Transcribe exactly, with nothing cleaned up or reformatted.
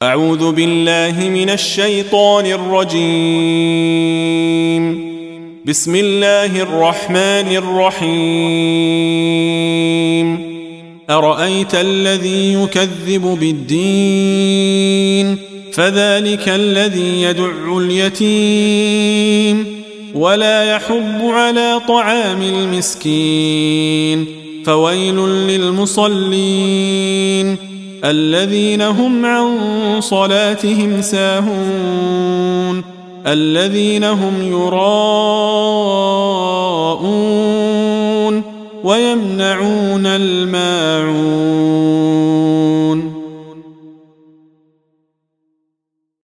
أعوذ بالله من الشيطان الرجيم. بسم الله الرحمن الرحيم. أرأيت الذي يكذب بالدين فذلك الذي يدع اليتيم ولا يحض على طعام المسكين فويل للمصلين الذين هم عن صلاتهم ساهون الذين هم يراءون ويمنعون الماعون